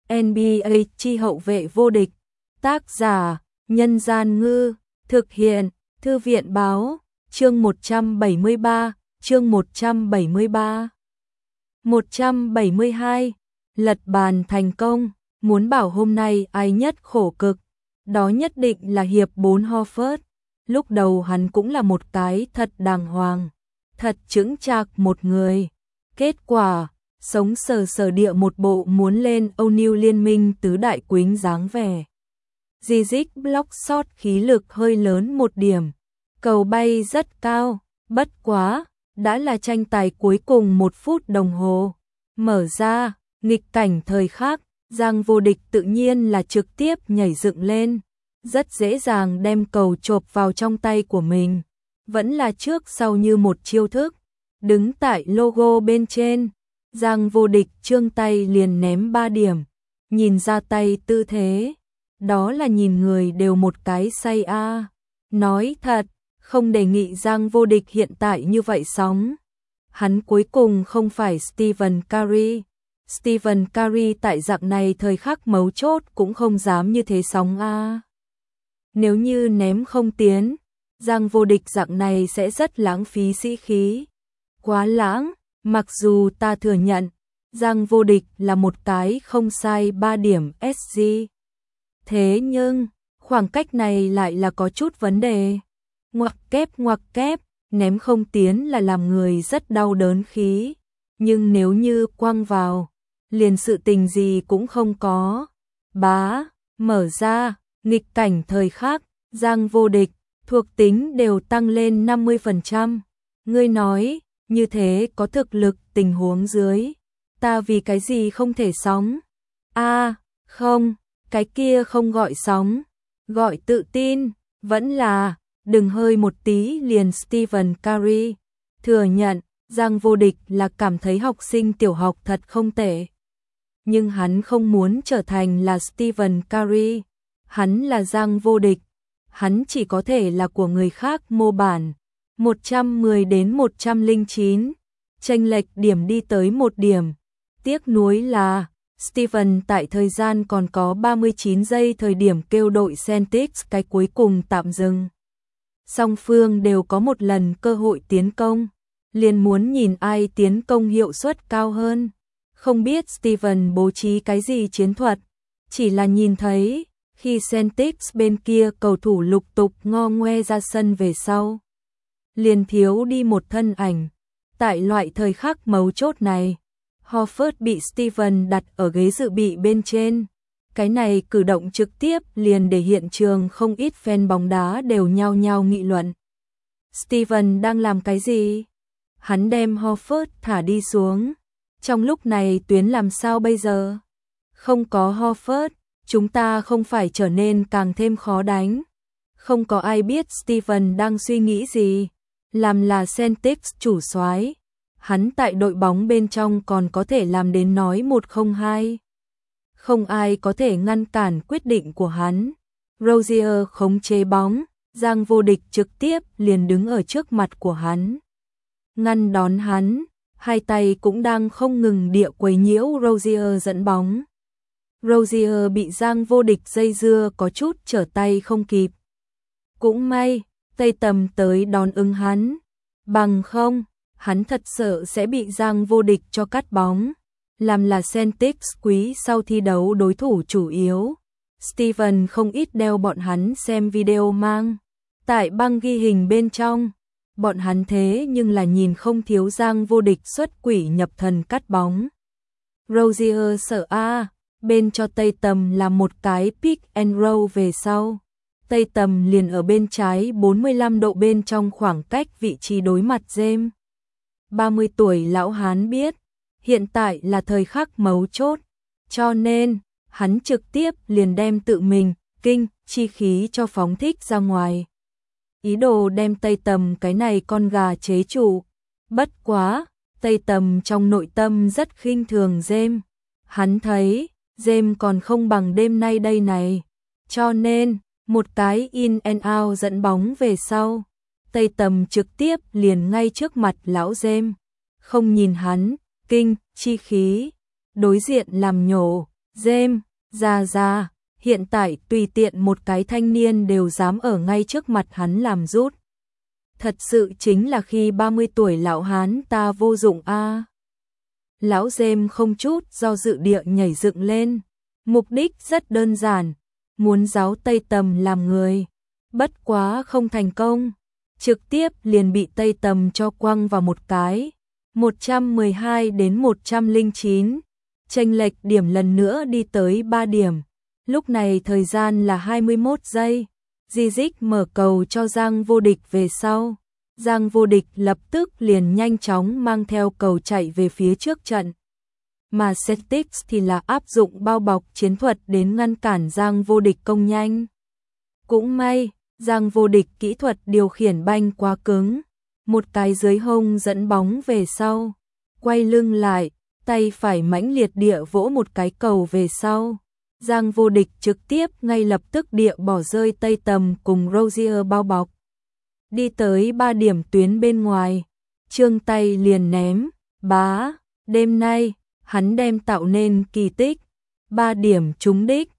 NBA chi hậu vệ vô địch. Tác giả: Nhân Gian Ngư. Thực hiện: Thư viện Báo. Chương 173. Chương 173. 172. Lật bàn thành công. Muốn bảo hôm nay ai nhất khổ cực, đó nhất định là hiệp 4 Horford. Lúc đầu hắn cũng là một cái thật đàng hoàng, thật chững chạc một người. Kết quả, sống sờ sờ địa một bộ muốn lên O'Neal liên minh tứ đại quýnh dáng vẻ. Zizic block shot khí lực hơi lớn một điểm. Cầu bay rất cao, bất quá, đã là tranh tài cuối cùng 1 phút đồng hồ. Mở ra, nghịch cảnh thời khắc, Giang Vô Địch tự nhiên là trực tiếp nhảy dựng lên, rất dễ dàng đem cầu chộp vào trong tay của mình. Vẫn là trước sau như một chiêu thức. Đứng tại logo bên trên, Giang Vô Địch trương tay liền ném 3 điểm. Nhìn ra tay tư thế, đó là nhìn người đều một cái say a. Nói thật, không đề nghị Giang Vô Địch hiện tại như vậy sóng. Hắn cuối cùng không phải Stephen Curry. Stephen Curry tại dạng này thời khắc mấu chốt cũng không dám như thế sóng a. Nếu như ném không tiến, Giang Vô Địch dạng này sẽ rất lãng phí sĩ khí. Quá lãng, mặc dù ta thừa nhận, Giang Vô Địch là một cái không sai 3 điểm SG. Thế nhưng, khoảng cách này lại là có chút vấn đề. Ngoặc kép, ném không tiến là làm người rất đau đớn khí. Nhưng nếu như quăng vào, liền sự tình gì cũng không có. Bá, mở ra, nghịch cảnh thời khắc, Giang Vô Địch, thuộc tính đều tăng lên 50%. Ngươi nói, như thế có thực lực tình huống dưới, ta vì cái gì không thể sóng? Không, cái kia không gọi sóng, gọi tự tin, vẫn là, đừng hơi một tí liền Stephen Curry. Thừa nhận, Giang Vô Địch là cảm thấy học sinh tiểu học thật không tệ. Nhưng hắn không muốn trở thành là Stephen Curry. Hắn là Giang Vô Địch. Hắn chỉ có thể là của người khác mô bản. 110 đến 109. Chênh lệch điểm đi tới 1 điểm. Tiếc nuối là Stephen tại thời gian còn có 39 giây thời điểm kêu đội Celtics cái cuối cùng tạm dừng. Song phương đều có một lần cơ hội tiến công. Liền muốn nhìn ai tiến công hiệu suất cao hơn. Không biết Stephen bố trí cái gì chiến thuật. Chỉ là nhìn thấy, khi Celtics bên kia cầu thủ lục tục ngo ngoe ra sân về sau. Liền thiếu đi một thân ảnh. Tại loại thời khắc mấu chốt này, Horford bị Stephen đặt ở ghế dự bị bên trên. Cái này cử động trực tiếp liền để hiện trường không ít fan bóng đá đều nhao nhao nghị luận. Stephen đang làm cái gì? Hắn đem Horford thả đi xuống. Trong lúc này tuyến làm sao bây giờ? Không có Horford, chúng ta không phải trở nên càng thêm khó đánh. Không có ai biết Stephen đang suy nghĩ gì. Làm là Celtics chủ soái, hắn tại đội bóng bên trong còn có thể làm đến nói 102. Không ai có thể ngăn cản quyết định của hắn. Rozier khống chế bóng, Giang Vô Địch trực tiếp liền đứng ở trước mặt của hắn. Ngăn đón hắn, hai tay cũng đang không ngừng địa quấy nhiễu Rozier dẫn bóng. Rozier bị Giang Vô Địch dây dưa có chút trở tay không kịp. Cũng may, Tây Tầm tới đón ứng hắn. Bằng không, hắn thật sợ sẽ bị Giang Vô Địch cho cắt bóng. Làm là Celtics quý sau thi đấu đối thủ chủ yếu. Stephen không ít đeo bọn hắn xem video mang. Tại băng ghi hình bên trong, bọn hắn thế nhưng là nhìn không thiếu Giang Vô Địch xuất quỷ nhập thần cắt bóng. Rozier sợ bên cho Tây Tầm là một cái pick and roll về sau. Tây Tầm liền ở bên trái 45 độ bên trong khoảng cách vị trí đối mặt James. 30 tuổi lão hán biết, hiện tại là thời khắc mấu chốt, cho nên, hắn trực tiếp liền đem tự mình, kinh, chi khí cho phóng thích ra ngoài. Ý đồ đem Tây Tầm cái này con gà chế trụ. Bất quá, Tây Tầm trong nội tâm rất khinh thường James. Hắn thấy, James còn không bằng đêm nay đây này. Cho nên, một cái in and out dẫn bóng về sau. Tây Tầm trực tiếp liền ngay trước mặt lão James. Không nhìn hắn, kinh, chi khí. Đối diện làm nhổ, James, ra, hiện tại tùy tiện một cái thanh niên đều dám ở ngay trước mặt hắn làm rút. Thật sự chính là khi 30 tuổi lão hán ta vô dụng a. Lão James không chút do dự địa nhảy dựng lên. Mục đích rất đơn giản, muốn giáo Tây Tầm làm người. Bất quá không thành công, trực tiếp liền bị Tây Tầm cho quăng vào một cái. 112 đến 109, chênh lệch điểm lần nữa đi tới 3 điểm. Lúc này thời gian là 21 giây. Zizik mở cầu cho Giang Vô Địch về sau. Giang Vô Địch lập tức liền nhanh chóng mang theo cầu chạy về phía trước trận. Mà Celtics thì là áp dụng bao bọc chiến thuật đến ngăn cản Giang Vô Địch công nhanh. Cũng may, Giang Vô Địch kỹ thuật điều khiển banh quá cứng. Một cái dưới hông dẫn bóng về sau. Quay lưng lại, tay phải mãnh liệt địa vỗ một cái cầu về sau. Giang Vô Địch trực tiếp ngay lập tức địa bỏ rơi Tây Tầm cùng Rozier bao bọc. Đi tới 3 điểm tuyến bên ngoài, trương tay liền ném, bá, đêm nay, hắn đem tạo nên kỳ tích, 3 điểm trúng đích,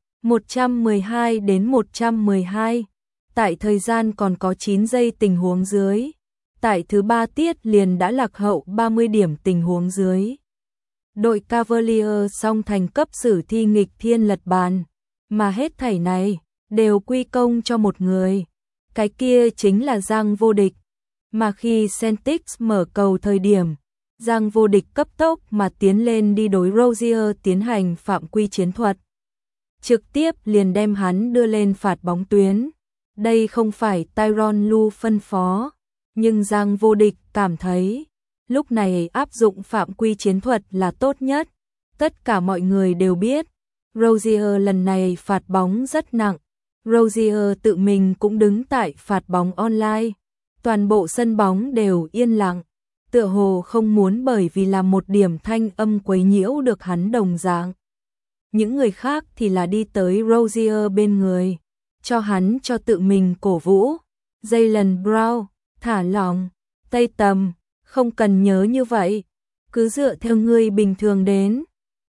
112 đến 112, tại thời gian còn có 9 giây tình huống dưới, tại thứ 3 tiết liền đã lạc hậu 30 điểm tình huống dưới. Đội Cavalier song thành cấp sử thi nghịch thiên lật bàn, mà hết thảy này đều quy công cho một người. Cái kia chính là Giang Vô Địch. Mà khi Celtics mở cầu thời điểm, Giang Vô Địch cấp tốc mà tiến lên đi đối Rozier tiến hành phạm quy chiến thuật. Trực tiếp liền đem hắn đưa lên phạt bóng tuyến. Đây không phải Tyronn Lue phân phó, nhưng Giang Vô Địch cảm thấy lúc này áp dụng phạm quy chiến thuật là tốt nhất. Tất cả mọi người đều biết, Rozier lần này phạt bóng rất nặng. Rozier tự mình cũng đứng tại phạt bóng online. Toàn bộ sân bóng đều yên lặng, tựa hồ không muốn bởi vì là một điểm thanh âm quấy nhiễu được hắn đồng dạng. Những người khác thì là đi tới Rozier bên người, cho hắn cho tự mình cổ vũ. Jaylen Brown, thả lỏng, Tây Tầm, không cần nhớ như vậy, cứ dựa theo ngươi bình thường đến.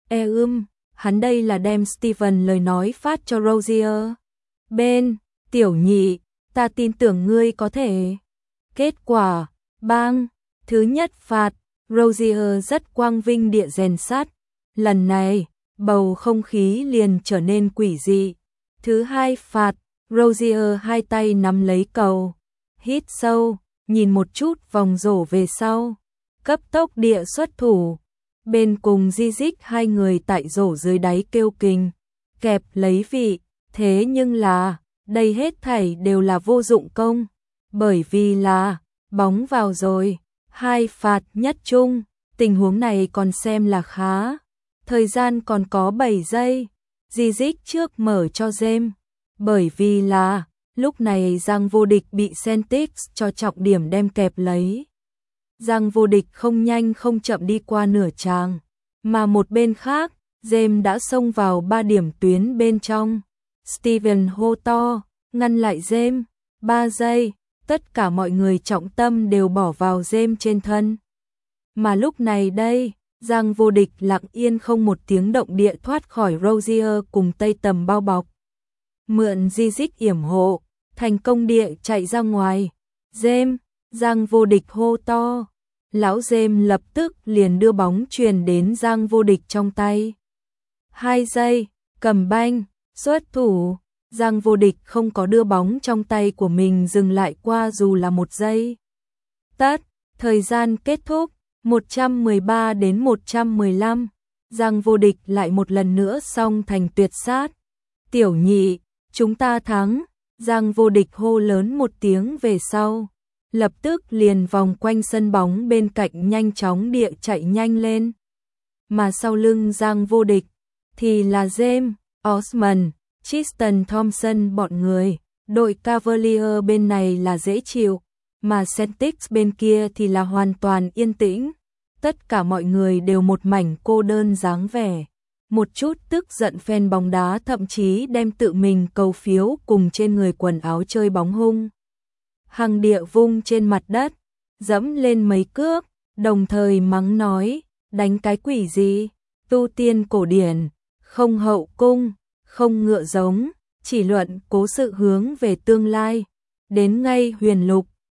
Hắn đây là đem Steven lời nói phát cho Rozier. Bên, tiểu nhị, ta tin tưởng ngươi có thể. Kết quả, bang, thứ nhất phạt, Rozier rất quang vinh địa rèn sắt. Lần này, bầu không khí liền trở nên quỷ dị. Thứ hai phạt, Rozier hai tay nắm lấy cầu, hít sâu, nhìn một chút vòng rổ về sau, cấp tốc địa xuất thủ. Bên cùng Zizik hai người tại rổ dưới đáy kêu kình, kẹp lấy vị. Thế nhưng là, đây hết thảy đều là vô dụng công, bởi vì là, bóng vào rồi, 2 phạt nhất chung, tình huống này còn xem là khá. Thời gian còn có 7 giây, Zizik trước mở cho James, bởi vì là, lúc này Giang Vô Địch bị Celtics cho trọng điểm đem kẹp lấy. Giang Vô Địch không nhanh không chậm đi qua nửa tràng, mà một bên khác, James đã xông vào 3 điểm tuyến bên trong. Steven hô to, ngăn lại James, 3 giây, tất cả mọi người trọng tâm đều bỏ vào James trên thân. Mà lúc này đây, Giang Vô Địch lặng yên không một tiếng động địa thoát khỏi Rozier cùng Tây Tầm bao bọc. Mượn Zizik yểm hộ, thành công địa chạy ra ngoài. James, Giang Vô Địch hô to. Lão James lập tức liền đưa bóng truyền đến Giang Vô Địch trong tay. 2 giây, cầm banh. Xuất thủ, Giang Vô Địch không có đưa bóng trong tay của mình dừng lại qua dù là 1 giây. Tất, thời gian kết thúc, 113 đến 115, Giang Vô Địch lại một lần nữa xong thành tuyệt sát. Tiểu nhị, chúng ta thắng, Giang Vô Địch hô lớn một tiếng về sau. Lập tức liền vòng quanh sân bóng bên cạnh nhanh chóng địa chạy nhanh lên. Mà sau lưng Giang Vô Địch, thì là James, Osman, Tristan Thompson bọn người. Đội Cavalier bên này là dễ chịu, mà Celtics bên kia thì là hoàn toàn yên tĩnh. Tất cả mọi người đều một mảnh cô đơn dáng vẻ. Một chút tức giận fan bóng đá thậm chí đem tự mình cầu phiếu cùng trên người quần áo chơi bóng hung hăng địa vung trên mặt đất, dẫm lên mấy cước, đồng thời mắng nói, đánh cái quỷ gì, tu tiên cổ điển, không hậu cung, không ngựa giống, chỉ luận cố sự hướng về tương lai. Đến ngay Huyền Lục,